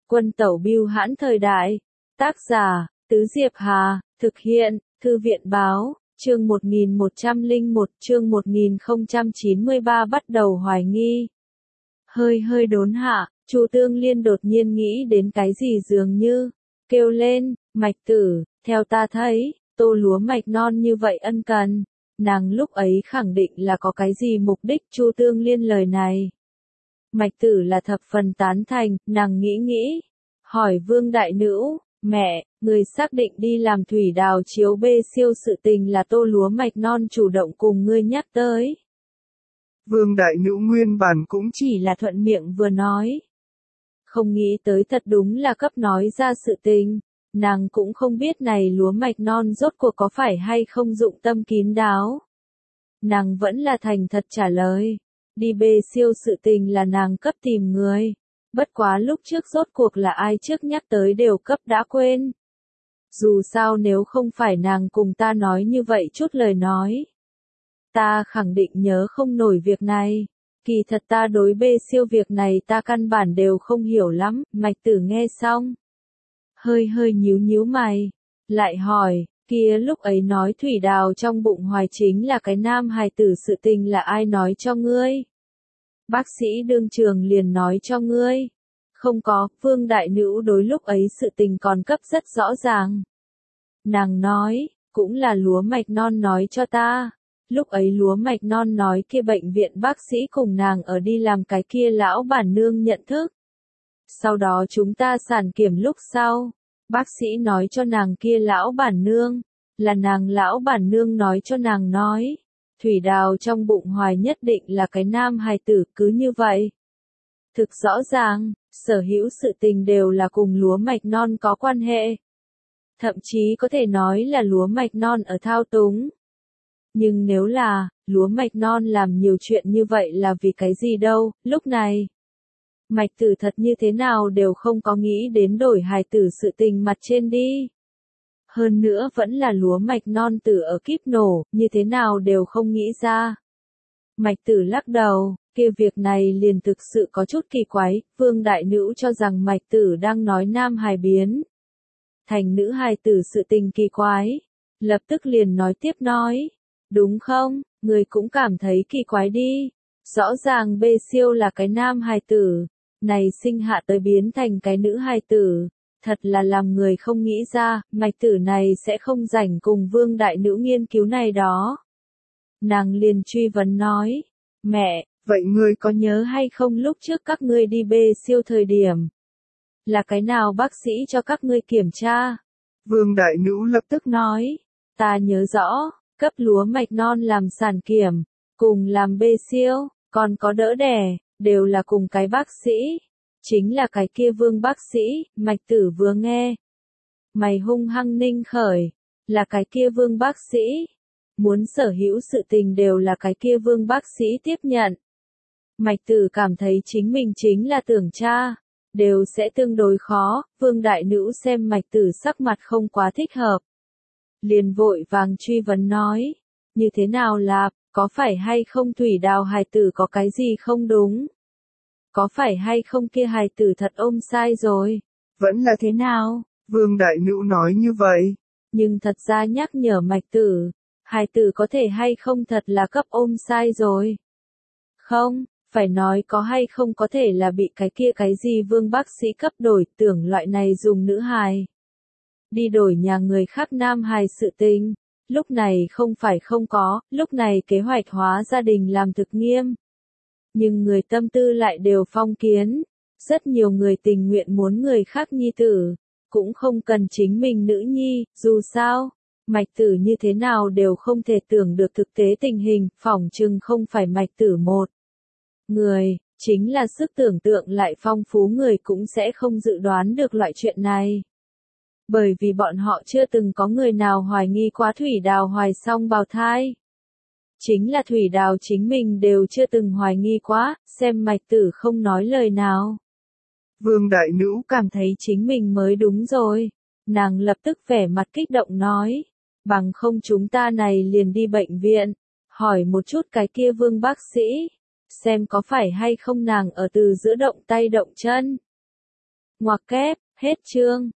Quân tẩu bưu hãn thời đại. Tác giả, Tứ Diệp Hà, thực hiện, Thư viện báo, chương 1101, chương 1093 bắt đầu hoài nghi. Hơi đốn hạ, Chu Tương Liên đột nhiên nghĩ đến cái gì dường như, kêu lên, Mạch Tử, theo ta thấy, tô lúa mạch non như vậy ân cần. Nàng lúc ấy khẳng định là có cái gì mục đích Chu Tương Liên lời này. Mạch Tử là thập phần tán thành, nàng nghĩ, hỏi Vương Đại Nữ, mẹ, người xác định đi làm thủy đào chiếu bê siêu sự tình là tô lúa mạch non chủ động cùng ngươi nhắc tới. Vương Đại Nữ nguyên bản cũng chỉ là thuận miệng vừa nói. Không nghĩ tới thật đúng là cấp nói ra sự tình. Nàng cũng không biết này lúa mạch non rốt cuộc có phải hay không dụng tâm kín đáo. Nàng vẫn là thành thật trả lời. Đi bê siêu sự tình là nàng cấp tìm người. Bất quá lúc trước rốt cuộc là ai trước nhắc tới đều cấp đã quên. Dù sao nếu không phải nàng cùng ta nói như vậy chút lời nói. Ta khẳng định nhớ không nổi việc này. Kỳ thật ta đối bê siêu việc này ta căn bản đều không hiểu lắm. Mạch Tử nghe xong. Hơi nhíu mày. Lại hỏi, kia lúc ấy nói thủy đào trong bụng hoài chính là cái nam hài tử sự tình là ai nói cho ngươi? Bác sĩ đương trường liền nói cho ngươi. Không có, Vương Đại Nữ đối lúc ấy sự tình còn cấp rất rõ ràng. Nàng nói, cũng là lúa mạch non nói cho ta. Lúc ấy lúa mạch non nói kia bệnh viện bác sĩ cùng nàng ở đi làm cái kia lão bản nương nhận thức. Sau đó chúng ta sản kiểm lúc sau, bác sĩ nói cho nàng kia lão bản nương, là nàng lão bản nương nói cho nàng nói, thủy đào trong bụng hoài nhất định là cái nam hài tử cứ như vậy. Thực rõ ràng, sở hữu sự tình đều là cùng lúa mạch non có quan hệ. Thậm chí có thể nói là lúa mạch non ở thao túng. Nhưng nếu là, lúa mạch non làm nhiều chuyện như vậy là vì cái gì đâu, lúc này. Mạch Tử thật như thế nào đều không có nghĩ đến đổi hài tử sự tình mặt trên đi. Hơn nữa vẫn là lúa mạch non tử ở kíp nổ, như thế nào đều không nghĩ ra. Mạch Tử lắc đầu, kia việc này liền thực sự có chút kỳ quái, Vương Đại Nữ cho rằng Mạch Tử đang nói nam hài biến. Thành nữ hài tử sự tình kỳ quái, lập tức liền nói tiếp nói, đúng không, người cũng cảm thấy kỳ quái đi. Rõ ràng bê siêu là cái nam hài tử. Này sinh hạ tới biến thành cái nữ hài tử, thật là làm người không nghĩ ra, Mạch Tử này sẽ không rảnh cùng Vương Đại Nữ nghiên cứu này đó. Nàng liền truy vấn nói, mẹ, vậy ngươi có nhớ hay không lúc trước các ngươi đi bê siêu thời điểm? Là cái nào bác sĩ cho các ngươi kiểm tra? Vương Đại Nữ lập tức nói, ta nhớ rõ, cấp lúa mạch non làm sản kiểm, cùng làm bê siêu, còn có đỡ đẻ. Đều là cùng cái bác sĩ, chính là cái kia Vương bác sĩ. Mạch Tử vừa nghe, mày hung hăng ninh khởi, là cái kia Vương bác sĩ, muốn sở hữu sự tình đều là cái kia Vương bác sĩ tiếp nhận. Mạch Tử cảm thấy chính mình chính là tưởng cha, đều sẽ tương đối khó. Vương Đại Nữ xem Mạch Tử sắc mặt không quá thích hợp, liền vội vàng truy vấn nói, như thế nào là, có phải hay không thủy đào hài tử có cái gì không đúng? Có phải hay không kia hài tử thật ôm sai rồi? Vẫn là thế nào? Vương Đại Nữ nói như vậy. Nhưng thật ra nhắc nhở Mạch Tử, hài tử có thể hay không thật là cấp ôm sai rồi? Không, phải nói có hay không có thể là bị cái kia cái gì Vương bác sĩ cấp đổi, tưởng loại này dùng nữ hài. Đi đổi nhà người khác nam hài sự tình. Lúc này không phải không có, lúc này kế hoạch hóa gia đình làm thực nghiêm. Nhưng người tâm tư lại đều phong kiến. Rất nhiều người tình nguyện muốn người khác nhi tử, cũng không cần chính mình nữ nhi, dù sao, Mạch Tử như thế nào đều không thể tưởng được thực tế tình hình, phỏng chừng không phải Mạch Tử một người, chính là sức tưởng tượng lại phong phú người cũng sẽ không dự đoán được loại chuyện này. Bởi vì bọn họ chưa từng có người nào hoài nghi quá thủy đào hoài xong bào thai. Chính là thủy đào chính mình đều chưa từng hoài nghi quá, xem Mạch Tử không nói lời nào. Vương Đại Nữ cảm thấy chính mình mới đúng rồi. Nàng lập tức vẻ mặt kích động nói, bằng không chúng ta này liền đi bệnh viện, hỏi một chút cái kia Vương bác sĩ, xem có phải hay không nàng ở từ giữa động tay động chân. Ngoặc kép, hết chương.